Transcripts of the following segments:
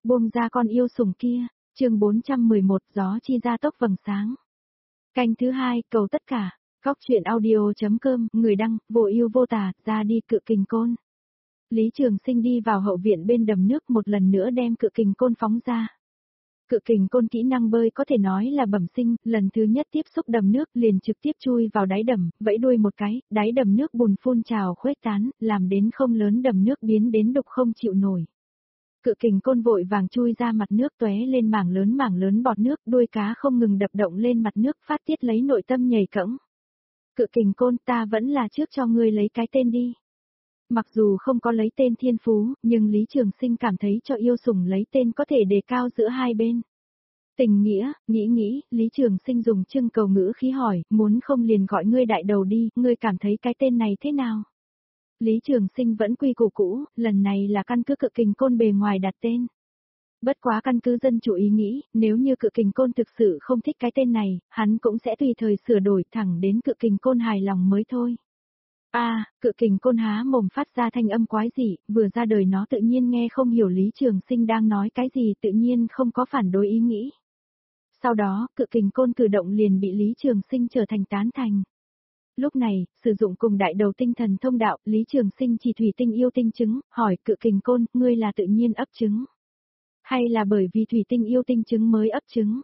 Buông ra con yêu sủng kia, chương 411 gió chi ra tốc vầng sáng. Canh thứ 2, cầu tất cả, Góc truyện audio.com, người đăng, vô ưu vô tà, ra đi Cự Kình Côn. Lý Trường Sinh đi vào hậu viện bên đầm nước một lần nữa đem Cự Kình Côn phóng ra. Cự Kình Côn kỹ năng bơi có thể nói là bẩm sinh, lần thứ nhất tiếp xúc đầm nước liền trực tiếp chui vào đáy đầm, vẫy đuôi một cái, đáy đầm nước bùn phun trào khuếch tán, làm đến không lớn đầm nước biến đến đục không chịu nổi. Cự Kình Côn vội vàng chui ra mặt nước tóe lên mảng lớn bọt nước, đuôi cá không ngừng đập động lên mặt nước phát tiết lấy nội tâm nhảy cẫng. Cự Kình Côn, ta vẫn là trước cho ngươi lấy cái tên đi. Mặc dù không có lấy tên thiên phú, nhưng Lý Trường Sinh cảm thấy cho yêu sủng lấy tên có thể đề cao giữa hai bên. Tình nghĩa, nghĩ, Lý Trường Sinh dùng trưng cầu ngữ khí hỏi, muốn không liền gọi ngươi đại đầu đi, ngươi cảm thấy cái tên này thế nào? Lý Trường Sinh vẫn quy củ cũ, lần này là căn cứ Cự Kình Côn bề ngoài đặt tên. Bất quá căn cứ dân chủ ý nghĩ, nếu như Cự Kình Côn thực sự không thích cái tên này, hắn cũng sẽ tùy thời sửa đổi thẳng đến Cự Kình Côn hài lòng mới thôi. Cự Kình Côn há mồm phát ra thanh âm quái dị, vừa ra đời nó tự nhiên nghe không hiểu Lý Trường Sinh đang nói cái gì, tự nhiên không có phản đối ý nghĩ. Sau đó, Cự Kình Côn cử động liền bị Lý Trường Sinh trở thành tán thành. Lúc này, sử dụng cùng đại đầu tinh thần thông đạo, Lý Trường Sinh chỉ thủy tinh yêu tinh trứng, hỏi Cự Kình Côn, ngươi là tự nhiên ấp trứng? Hay là bởi vì thủy tinh yêu tinh trứng mới ấp trứng?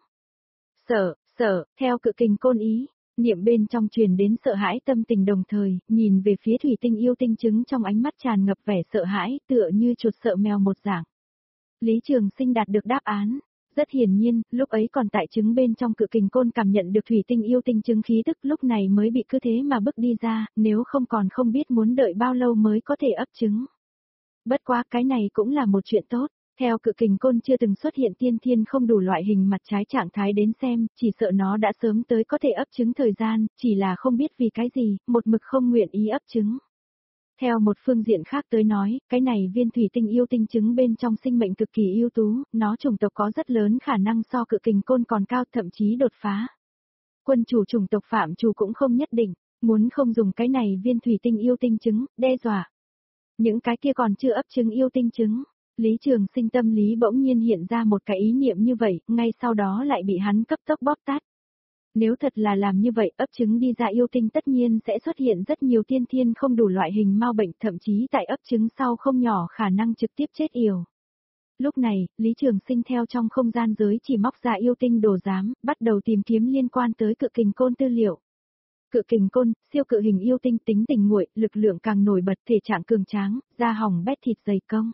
Sợ, theo Cự Kình Côn ý, niệm bên trong truyền đến sợ hãi tâm tình đồng thời, nhìn về phía thủy tinh yêu tinh trứng trong ánh mắt tràn ngập vẻ sợ hãi, tựa như chuột sợ mèo một dạng. Lý Trường Sinh đạt được đáp án. Rất hiển nhiên, lúc ấy còn tại trứng bên trong Cự Kình Côn cảm nhận được thủy tinh yêu tinh trứng khí tức lúc này mới bị cứ thế mà bước đi ra, nếu không còn không biết muốn đợi bao lâu mới có thể ấp trứng. Bất quá cái này cũng là một chuyện tốt, theo Cự Kình Côn chưa từng xuất hiện tiên thiên không đủ loại hình mặt trái trạng thái đến xem, chỉ sợ nó đã sớm tới có thể ấp trứng thời gian, chỉ là không biết vì cái gì, một mực không nguyện ý ấp trứng. Theo một phương diện khác tới nói, cái này viên thủy tinh yêu tinh trứng bên trong sinh mệnh cực kỳ ưu tú, nó chủng tộc có rất lớn khả năng so Cự Kình Côn còn cao, thậm chí đột phá. Quân chủ chủng tộc phạm chủ cũng không nhất định, muốn không dùng cái này viên thủy tinh yêu tinh trứng, đe dọa. Những cái kia còn chưa ấp trứng yêu tinh trứng, Lý Trường Sinh tâm lý bỗng nhiên hiện ra một cái ý niệm như vậy, ngay sau đó lại bị hắn cấp tốc bóp tát. Nếu thật là làm như vậy, ấp trứng đi ra yêu tinh tất nhiên sẽ xuất hiện rất nhiều tiên thiên không đủ loại hình mau bệnh, thậm chí tại ấp trứng sau không nhỏ khả năng trực tiếp chết yểu. Lúc này, Lý Trường Sinh theo trong không gian giới chỉ móc ra yêu tinh đồ giám, bắt đầu tìm kiếm liên quan tới Cự Kình Côn tư liệu. Cự Kình Côn, siêu cự hình yêu tinh tính tình nguội, lực lượng càng nổi bật, thể trạng cường tráng, da hỏng bét thịt dày công.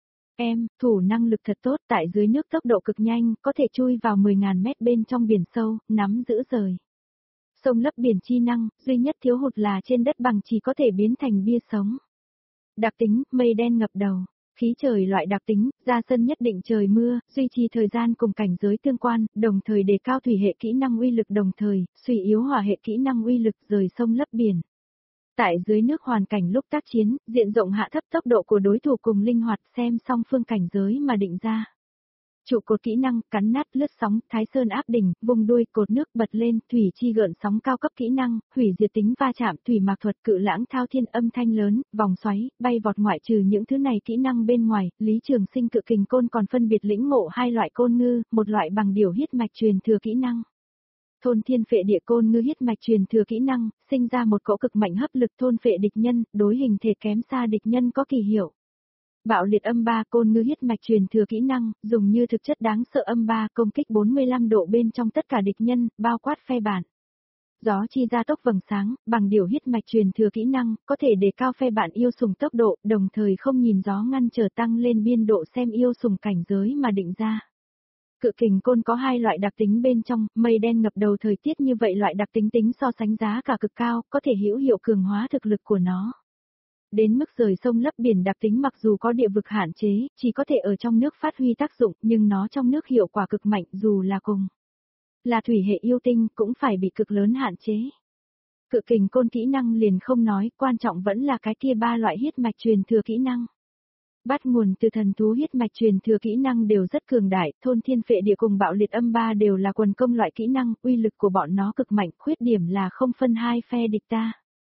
Thủ năng lực thật tốt, tại dưới nước tốc độ cực nhanh, có thể chui vào 10.000 mét bên trong biển sâu, nắm giữ rời. Sông lấp biển chi năng, duy nhất thiếu hụt là trên đất bằng chỉ có thể biến thành bia sống. Đặc tính, mây đen ngập đầu. Khí trời loại đặc tính, ra sân nhất định trời mưa, duy trì thời gian cùng cảnh giới tương quan, đồng thời đề cao thủy hệ kỹ năng uy lực đồng thời, suy yếu hỏa hệ kỹ năng uy lực rời sông lấp biển. Tại dưới nước hoàn cảnh lúc tác chiến, diện rộng hạ thấp tốc độ của đối thủ cùng linh hoạt xem song phương cảnh giới mà định ra. Trụ cột kỹ năng, cắn nát lướt sóng, thái sơn áp đỉnh, vùng đuôi, cột nước bật lên, thủy chi gợn sóng cao cấp kỹ năng, hủy diệt tính va chạm, thủy mạc thuật, cự lãng thao thiên, âm thanh lớn, vòng xoáy, bay vọt. Ngoại trừ những thứ này kỹ năng bên ngoài, Lý Trường Sinh Cự Kình Côn còn phân biệt lĩnh ngộ hai loại côn ngư, một loại bằng điều huyết mạch truyền thừa kỹ năng. Thôn thiên phệ địa côn ngư huyết mạch truyền thừa kỹ năng, sinh ra một cỗ cực mạnh hấp lực thôn phệ địch nhân, đối hình thể kém xa địch nhân có kỳ hiệu. Bạo liệt âm 3 côn ngư huyết mạch truyền thừa kỹ năng, dùng như thực chất đáng sợ âm 3 công kích 45 độ bên trong tất cả địch nhân, bao quát phe bạn. Gió chi ra tốc vầng sáng, bằng điều huyết mạch truyền thừa kỹ năng, có thể đề cao phe bạn yêu sủng tốc độ, đồng thời không nhìn gió ngăn trở tăng lên biên độ xem yêu sủng cảnh giới mà định ra. Cự Kình Côn có hai loại đặc tính bên trong, mây đen ngập đầu thời tiết như vậy loại đặc tính tính so sánh giá cả cực cao, có thể hữu hiệu cường hóa thực lực của nó. Đến mức rời sông lấp biển đặc tính mặc dù có địa vực hạn chế, chỉ có thể ở trong nước phát huy tác dụng, nhưng nó trong nước hiệu quả cực mạnh dù là cùng là thủy hệ yêu tinh cũng phải bị cực lớn hạn chế. Cự Kình Côn kỹ năng liền không nói, quan trọng vẫn là cái kia ba loại huyết mạch truyền thừa kỹ năng. Bắt nguồn từ thần thú huyết mạch truyền thừa kỹ năng đều rất cường đại, thôn thiên phệ địa cùng bạo liệt âm 3 đều là quần công loại kỹ năng, uy lực của bọn nó cực mạnh, khuyết điểm là không phân hai phe địch ta.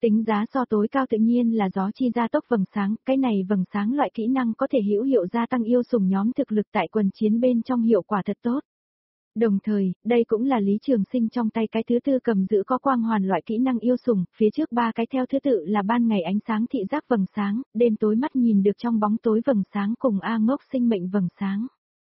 Tính giá so tối cao tự nhiên là gió chi gia tốc vầng sáng, cái này vầng sáng loại kỹ năng có thể hữu hiệu gia tăng yêu sủng nhóm thực lực tại quần chiến bên trong hiệu quả thật tốt. Đồng thời, đây cũng là Lý Trường Sinh trong tay cái thứ tư cầm giữ có quang hoàn loại kỹ năng yêu sủng, phía trước ba cái theo thứ tự là ban ngày ánh sáng thị giác vầng sáng, đêm tối mắt nhìn được trong bóng tối vầng sáng cùng A Ngốc sinh mệnh vầng sáng.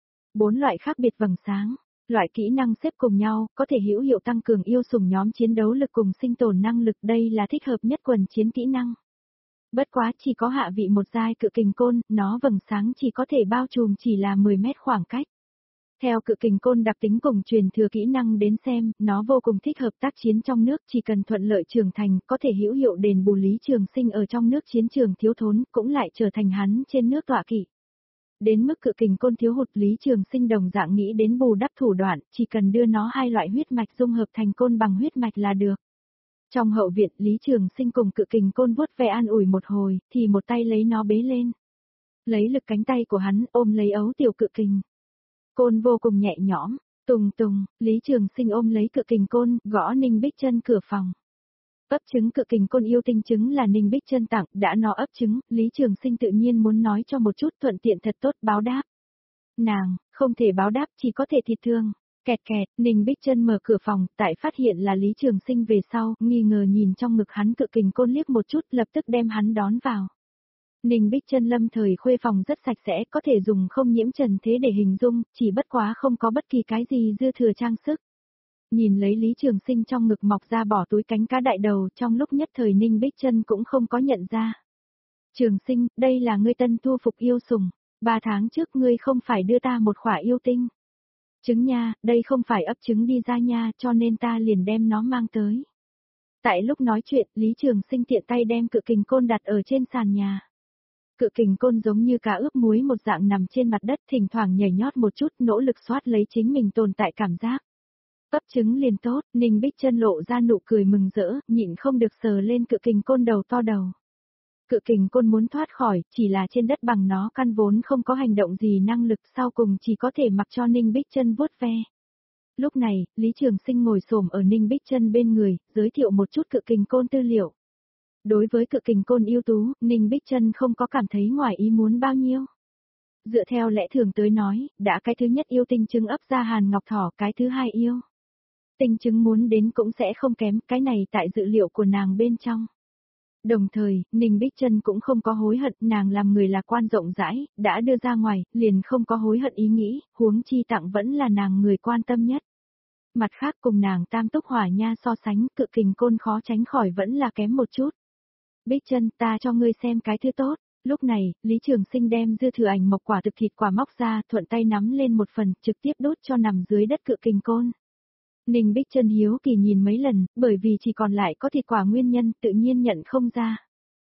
4 loại khác biệt vầng sáng, loại kỹ năng xếp cùng nhau, có thể hữu hiệu tăng cường yêu sủng nhóm chiến đấu lực cùng sinh tồn năng lực, đây là thích hợp nhất quần chiến kỹ năng. Bất quá chỉ có hạ vị một giai cự kình côn, nó vầng sáng chỉ có thể bao trùm chỉ là 10 mét khoảng cách. Theo cự kình côn đặc tính cùng truyền thừa kỹ năng đến xem, nó vô cùng thích hợp tác chiến trong nước, chỉ cần thuận lợi trưởng thành, có thể hữu hiệu đền bù Lý Trường Sinh ở trong nước chiến trường thiếu thốn, cũng lại trở thành hắn trên nước tọa kỵ. Đến mức cự kình côn thiếu hụt, Lý Trường Sinh đồng dạng nghĩ đến bù đắp thủ đoạn, chỉ cần đưa nó hai loại huyết mạch dung hợp thành côn bằng huyết mạch là được. Trong hậu viện, Lý Trường Sinh cùng cự kình côn vuốt ve an ủi một hồi, thì một tay lấy nó bế lên. Lấy lực cánh tay của hắn, ôm lấy ấu tiểu cự kình. Côn vô cùng nhẹ nhõm, tùng tùng, Lý Trường Sinh ôm lấy cự kình côn, gõ Ninh Bích Chân cửa phòng. Ấp trứng cự kình côn yêu tinh trứng là Ninh Bích Chân tặng, đã nó ấp trứng, Lý Trường Sinh tự nhiên muốn nói cho một chút thuận tiện thật tốt báo đáp. Nàng, không thể báo đáp, chỉ có thể thịt thương. Kẹt kẹt, Ninh Bích Chân mở cửa phòng, tại phát hiện là Lý Trường Sinh về sau, nghi ngờ nhìn trong ngực hắn cự kình côn liếc một chút, lập tức đem hắn đón vào. Ninh Bích Chân lâm thời khuê phòng rất sạch sẽ, có thể dùng không nhiễm trần thế để hình dung, chỉ bất quá không có bất kỳ cái gì dư thừa trang sức. Nhìn lấy Lý Trường Sinh trong ngực mọc ra bỏ túi cánh cá đại đầu, trong lúc nhất thời Ninh Bích Chân cũng không có nhận ra. Trường Sinh, đây là ngươi tân thu phục yêu sủng, 3 tháng trước ngươi không phải đưa ta một khỏa yêu tinh. Trứng nha, đây không phải ấp trứng đi ra nha, cho nên ta liền đem nó mang tới. Tại lúc nói chuyện, Lý Trường Sinh tiện tay đem cự kình côn đặt ở trên sàn nhà. Cự kình côn giống như cá ướp muối một dạng nằm trên mặt đất, thỉnh thoảng nhảy nhót một chút, nỗ lực xoát lấy chính mình tồn tại cảm giác. Ấp trứng liền tốt, Ninh Bích Chân lộ ra nụ cười mừng rỡ, nhịn không được sờ lên cự kình côn đầu to đầu. Cự kình côn muốn thoát khỏi, chỉ là trên đất bằng nó căn vốn không có hành động gì năng lực, sau cùng chỉ có thể mặc cho Ninh Bích Chân vuốt ve. Lúc này, Lý Trường Sinh ngồi xổm ở Ninh Bích Chân bên người, giới thiệu một chút cự kình côn tư liệu. Đối với cự kình côn ưu tú, Ninh Bích Chân không có cảm thấy ngoài ý muốn bao nhiêu. Dựa theo lẽ thường tới nói, đã cái thứ nhất yêu tinh trứng ấp ra Hàn Ngọc Thỏ, cái thứ hai yêu tinh trứng muốn đến cũng sẽ không kém, cái này tại dự liệu của nàng bên trong. Đồng thời, Ninh Bích Chân cũng không có hối hận, nàng làm người lạc quan rộng rãi, đã đưa ra ngoài, liền không có hối hận ý nghĩ, huống chi tặng vẫn là nàng người quan tâm nhất. Mặt khác cùng nàng tam túc hỏa nha so sánh, cự kình côn khó tránh khỏi vẫn là kém một chút. Bích Chân, ta cho ngươi xem cái thứ tốt. Lúc này, Lý Trường Sinh đem dư thừa ảnh mộc quả thực thịt quả móc ra, thuận tay nắm lên một phần, trực tiếp đốt cho nằm dưới đất cự kình côn. Ninh Bích Chân hiếu kỳ nhìn mấy lần, bởi vì chỉ còn lại có thịt quả nguyên nhân, tự nhiên nhận không ra.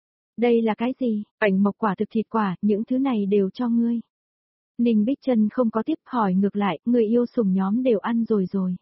Đây là cái gì? Ảnh mộc quả thực thịt quả, những thứ này đều cho ngươi. Ninh Bích Chân không có tiếp hỏi ngược lại, người yêu sủng nhóm đều ăn rồi rồi.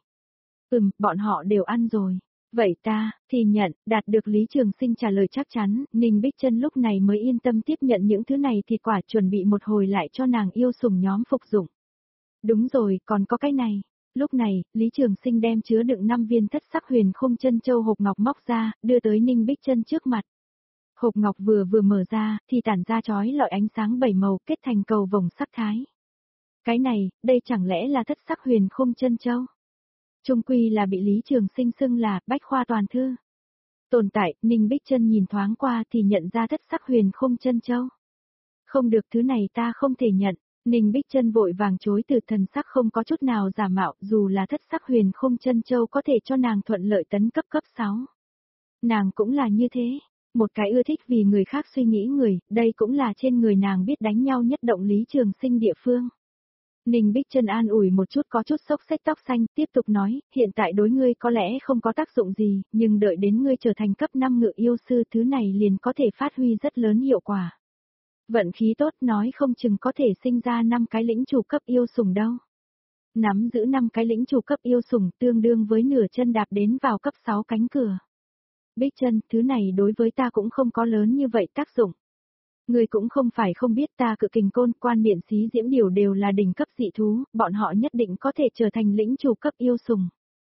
Bọn họ đều ăn rồi. Vậy ta, thì nhận, đạt được Lý Trường Sinh trả lời chắc chắn, Ninh Bích Chân lúc này mới yên tâm tiếp nhận những thứ này thịt quả, chuẩn bị một hồi lại cho nàng yêu sủng nhóm phục dụng. Đúng rồi, còn có cái này. Lúc này, Lý Trường Sinh đem chứa đựng 5 viên thất sắc huyền khung chân châu hộp ngọc móc ra, đưa tới Ninh Bích Chân trước mặt. Hộp ngọc vừa mở ra, thì tản ra chói lọi ánh sáng 7 màu kết thành cầu vồng sắc thái. Cái này, đây chẳng lẽ là thất sắc huyền khung chân châu? Trung quy là bị Lý Trường Sinh xưng là bách khoa toàn thư. Tồn tại, Ninh Bích Chân nhìn thoáng qua thì nhận ra thất sắc huyền khung chân châu. Không được, thứ này ta không thể nhận. Ninh Bích Chân vội vàng chối từ, thần sắc không có chút nào giả mạo, dù là thất sắc huyền khung chân châu có thể cho nàng thuận lợi tấn cấp 6. Nàng cũng là như thế, một cái ưa thích vì người khác suy nghĩ người, đây cũng là trên người nàng biết đánh nhau nhất động Lý Trường Sinh địa phương. Ninh Bích Chân an ủi một chút có chút xốc xếch tóc xanh, tiếp tục nói, hiện tại đối ngươi có lẽ không có tác dụng gì, nhưng đợi đến ngươi trở thành cấp 5 ngự yêu sư, thứ này liền có thể phát huy rất lớn hiệu quả. Vận khí tốt nói không chừng có thể sinh ra 5 cái lĩnh chủ cấp yêu sủng đâu. Nắm giữ 5 cái lĩnh chủ cấp yêu sủng tương đương với nửa chân đạp đến vào cấp 6 cánh cửa. Bích Chân, thứ này đối với ta cũng không có lớn như vậy tác dụng. Người cũng không phải không biết ta cự kình côn, quan miện xí diễm điều đều là đỉnh cấp dị thú, bọn họ nhất định có thể trở thành lĩnh chủ cấp yêu sủng.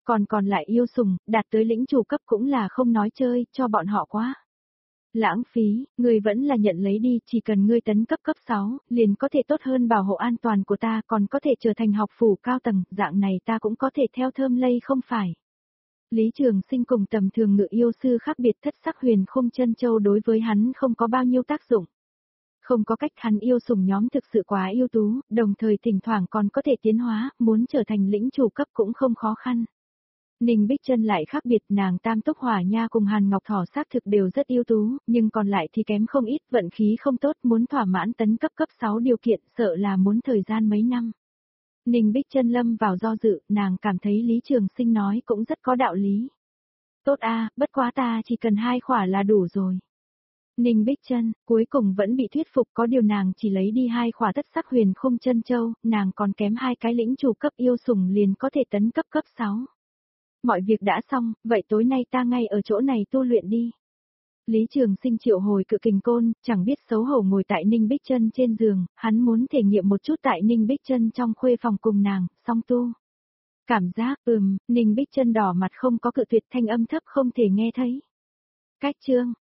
còn lại yêu sủng, đạt tới lĩnh chủ cấp cũng là không nói chơi, cho bọn họ quá. Lãng phí, ngươi vẫn là nhận lấy đi, chỉ cần ngươi tấn cấp 6, liền có thể tốt hơn bảo hộ an toàn của ta, còn có thể trở thành học phủ cao tầng, dạng này ta cũng có thể theo thơm lây không phải. Lý Trường Sinh cùng tầm thường ngự yêu sư khác biệt, thất sắc huyền khung chân châu đối với hắn không có bao nhiêu tác dụng. Không có cách, hắn yêu sủng nhóm thực sự quá ưu tú, đồng thời thỉnh thoảng còn có thể tiến hóa, muốn trở thành lĩnh chủ cấp cũng không khó khăn. Ninh Bích Chân lại khác biệt, nàng Tam Túc Hỏa Nha cùng Hàn Ngọc Thỏ xác thực đều rất ưu tú, nhưng còn lại thì kém không ít, vận khí không tốt, muốn thỏa mãn tấn cấp 6 điều kiện, sợ là muốn thời gian mấy năm. Ninh Bích Chân lâm vào do dự, nàng cảm thấy Lý Trường Sinh nói cũng rất có đạo lý. Tốt a, bất quá ta chỉ cần 2 khỏa là đủ rồi. Ninh Bích Chân cuối cùng vẫn bị thuyết phục, có điều nàng chỉ lấy đi 2 khỏa thất sắc huyền khung chân châu, nàng còn kém 2 cái lĩnh chủ cấp yêu sủng liền có thể tấn cấp 6. Mọi việc đã xong, vậy tối nay ta ngay ở chỗ này tu luyện đi. Lý Trường Sinh triệu hồi cự kình côn, chẳng biết xấu hổ ngồi tại Ninh Bích Chân trên giường, hắn muốn thể nghiệm một chút tại Ninh Bích Chân trong khuê phòng cùng nàng, song tu. Cảm giác, Ninh Bích Chân đỏ mặt không có cự tuyệt, thanh âm thấp không thể nghe thấy. Cách chương